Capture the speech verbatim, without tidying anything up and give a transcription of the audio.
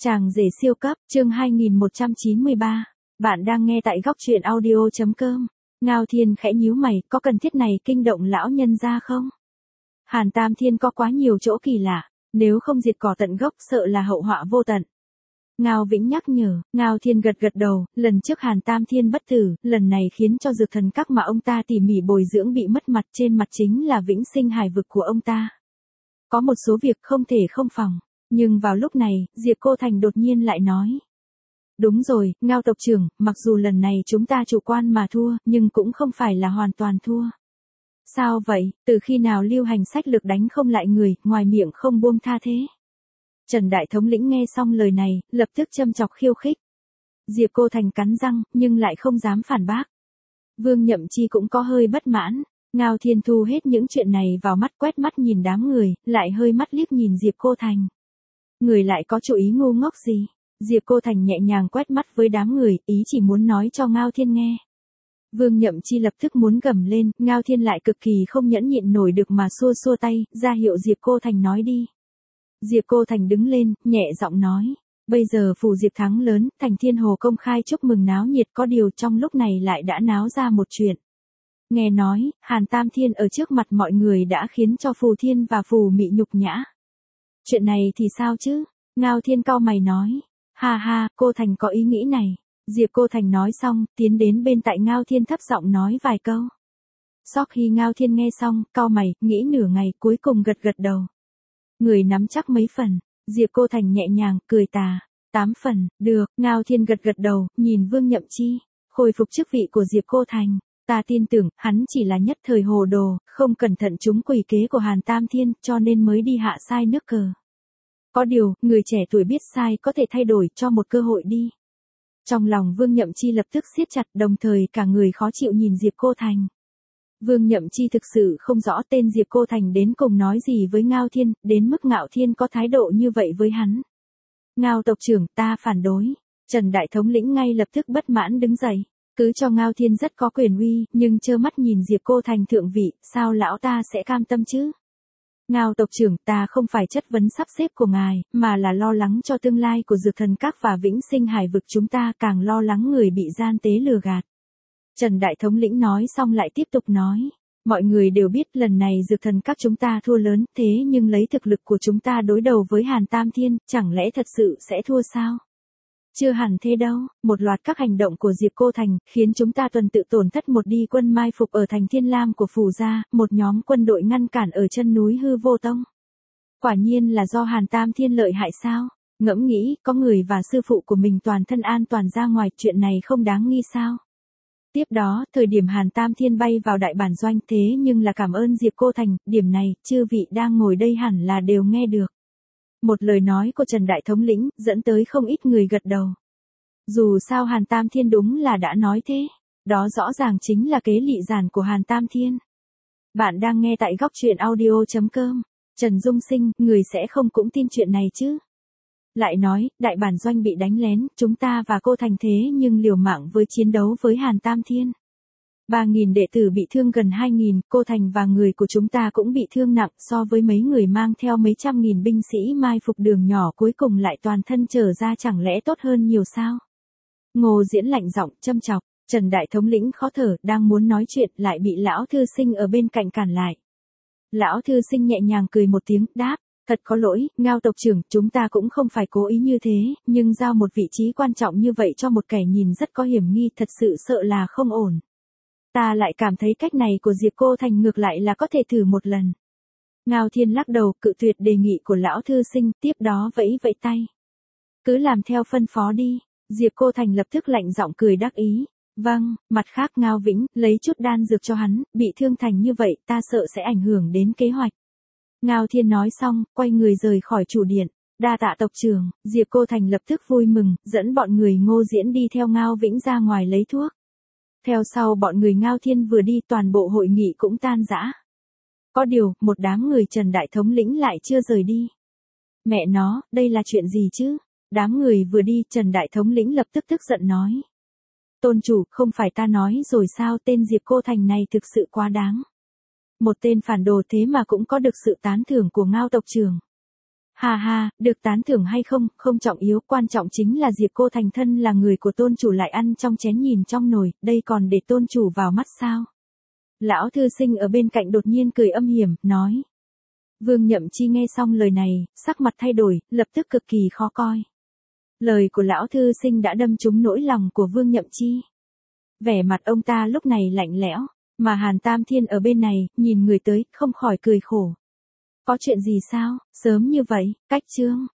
Chàng rể siêu cấp, chương hai nghìn một trăm chín mươi ba. Bạn đang nghe tại góc truyện audio chấm com. Ngao Thiên khẽ nhíu mày, có cần thiết này kinh động lão nhân gia không? Hàn Tam Thiên có quá nhiều chỗ kỳ lạ, nếu không diệt cỏ tận gốc sợ là hậu họa vô tận. Ngao Vĩnh nhắc nhở, Ngao Thiên gật gật đầu, lần trước Hàn Tam Thiên bất tử, lần này khiến cho dược thần các mà ông ta tỉ mỉ bồi dưỡng bị mất mặt, trên mặt chính là vĩnh sinh hài vực của ông ta. Có một số việc không thể không phòng. Nhưng vào lúc này, Diệp Cô Thành đột nhiên lại nói. Đúng rồi, Ngao tộc trưởng, mặc dù lần này chúng ta chủ quan mà thua, nhưng cũng không phải là hoàn toàn thua. Sao vậy, từ khi nào lưu hành sách lược đánh không lại người, ngoài miệng không buông tha thế? Trần Đại Thống lĩnh nghe xong lời này, lập tức châm chọc khiêu khích. Diệp Cô Thành cắn răng, nhưng lại không dám phản bác. Vương Nhậm Chi cũng có hơi bất mãn. Ngao Thiên thu hết những chuyện này vào mắt, quét mắt nhìn đám người, lại hơi mắt liếc nhìn Diệp Cô Thành. Người lại có chủ ý ngu ngốc gì? Diệp Cô Thành nhẹ nhàng quét mắt với đám người, ý chỉ muốn nói cho Ngao Thiên nghe. Vương Nhậm Chi lập tức muốn gầm lên, Ngao Thiên lại cực kỳ không nhẫn nhịn nổi được mà xua xua tay, ra hiệu Diệp Cô Thành nói đi. Diệp Cô Thành đứng lên, nhẹ giọng nói. Bây giờ phủ Diệp thắng lớn, Thành Thiên Hồ công khai chúc mừng náo nhiệt, có điều trong lúc này lại đã náo ra một chuyện. Nghe nói, Hàn Tam Thiên ở trước mặt mọi người đã khiến cho Phù Thiên và Phù Mị nhục nhã. Chuyện này thì sao chứ? Ngao Thiên cau mày nói. Ha ha, cô Thành có ý nghĩ này. Diệp Cô Thành nói xong, tiến đến bên tại Ngao Thiên thấp giọng nói vài câu. Sau khi Ngao Thiên nghe xong, cau mày, nghĩ nửa ngày, cuối cùng gật gật đầu. Người nắm chắc mấy phần? Diệp Cô Thành nhẹ nhàng, cười tà. Tám phần, được, Ngao Thiên gật gật đầu, nhìn Vương Nhậm Chi. Khôi phục chức vị của Diệp Cô Thành. Ta tin tưởng, hắn chỉ là nhất thời hồ đồ, không cẩn thận trúng quỷ kế của Hàn Tam Thiên, cho nên mới đi hạ sai nước cờ. Có điều, người trẻ tuổi biết sai có thể thay đổi, cho một cơ hội đi. Trong lòng Vương Nhậm Chi lập tức siết chặt, đồng thời cả người khó chịu nhìn Diệp Cô Thành. Vương Nhậm Chi thực sự không rõ tên Diệp Cô Thành đến cùng nói gì với Ngao Thiên, đến mức Ngao Thiên có thái độ như vậy với hắn. Ngao tộc trưởng, ta phản đối. Trần Đại Thống lĩnh ngay lập tức bất mãn đứng dậy. Cứ cho Ngao Thiên rất có quyền uy, nhưng trơ mắt nhìn Diệp Cô Thành thượng vị, sao lão ta sẽ cam tâm chứ? Ngao tộc trưởng, ta không phải chất vấn sắp xếp của ngài, mà là lo lắng cho tương lai của dược thần các và vĩnh sinh hải vực, chúng ta càng lo lắng người bị gian tế lừa gạt. Trần Đại Thống lĩnh nói xong lại tiếp tục nói. Mọi người đều biết lần này dược thần các chúng ta thua lớn, thế nhưng lấy thực lực của chúng ta đối đầu với Hàn Tam Thiên, chẳng lẽ thật sự sẽ thua sao? Chưa hẳn thế đâu, một loạt các hành động của Diệp Cô Thành, khiến chúng ta tuần tự tổn thất một đi quân mai phục ở thành Thiên Lam của Phù gia, một nhóm quân đội ngăn cản ở chân núi Hư Vô Tông. Quả nhiên là do Hàn Tam Thiên lợi hại sao? Ngẫm nghĩ, có người và sư phụ của mình toàn thân an toàn ra ngoài, chuyện này không đáng nghi sao? Tiếp đó, thời điểm Hàn Tam Thiên bay vào đại bản doanh, thế nhưng là cảm ơn Diệp Cô Thành, điểm này, chư vị đang ngồi đây hẳn là đều nghe được. Một lời nói của Trần Đại Thống lĩnh, dẫn tới không ít người gật đầu. Dù sao Hàn Tam Thiên đúng là đã nói thế. Đó rõ ràng chính là kế lị giản của Hàn Tam Thiên. Bạn đang nghe tại góc truyện audio chấm com. Trần Dung Sinh, người sẽ không cũng tin chuyện này chứ? Lại nói, đại bản doanh bị đánh lén, chúng ta và cô Thành thế nhưng liều mạng với chiến đấu với Hàn Tam Thiên. ba nghìn đệ tử bị thương gần hai nghìn, cô Thành và người của chúng ta cũng bị thương nặng, so với mấy người mang theo mấy trăm nghìn binh sĩ mai phục đường nhỏ cuối cùng lại toàn thân trở ra, chẳng lẽ tốt hơn nhiều sao? Ngô Diễn lạnh giọng châm chọc. Trần Đại Thống lĩnh khó thở, đang muốn nói chuyện lại bị lão thư sinh ở bên cạnh cản lại. Lão thư sinh nhẹ nhàng cười một tiếng, đáp, thật có lỗi, Ngao tộc trưởng, chúng ta cũng không phải cố ý như thế, nhưng giao một vị trí quan trọng như vậy cho một kẻ nhìn rất có hiểm nghi, thật sự sợ là không ổn. Ta lại cảm thấy cách này của Diệp Cô Thành ngược lại là có thể thử một lần. Ngao Thiên lắc đầu, cự tuyệt đề nghị của lão thư sinh, tiếp đó vẫy vẫy tay. Cứ làm theo phân phó đi. Diệp Cô Thành lập tức lạnh giọng cười đắc ý. Vâng, mặt khác Ngao Vĩnh, lấy chút đan dược cho hắn, bị thương thành như vậy, ta sợ sẽ ảnh hưởng đến kế hoạch. Ngao Thiên nói xong, quay người rời khỏi chủ điện. Đa tạ tộc trưởng, Diệp Cô Thành lập tức vui mừng, dẫn bọn người Ngô Diễn đi theo Ngao Vĩnh ra ngoài lấy thuốc. Theo sau bọn người Ngao Thiên vừa đi, toàn bộ hội nghị cũng tan rã. Có điều, một đám người Trần Đại Thống lĩnh lại chưa rời đi. Mẹ nó, đây là chuyện gì chứ? Đám người vừa đi, Trần Đại Thống lĩnh lập tức tức giận nói. Tôn chủ, không phải ta nói rồi sao, tên Diệp Cô Thành này thực sự quá đáng. Một tên phản đồ thế mà cũng có được sự tán thưởng của Ngao tộc trưởng. Hà hà, được tán thưởng hay không, không trọng yếu, quan trọng chính là Diệp cô thành thân là người của tôn chủ lại ăn trong chén nhìn trong nồi, đây còn để tôn chủ vào mắt sao? Lão thư sinh ở bên cạnh đột nhiên cười âm hiểm, nói. Vương Nhậm Chi nghe xong lời này, sắc mặt thay đổi, lập tức cực kỳ khó coi. Lời của lão thư sinh đã đâm trúng nỗi lòng của Vương Nhậm Chi. Vẻ mặt ông ta lúc này lạnh lẽo, mà Hàn Tam Thiên ở bên này, nhìn người tới, không khỏi cười khổ. Có chuyện gì sao, sớm như vậy, cách chương.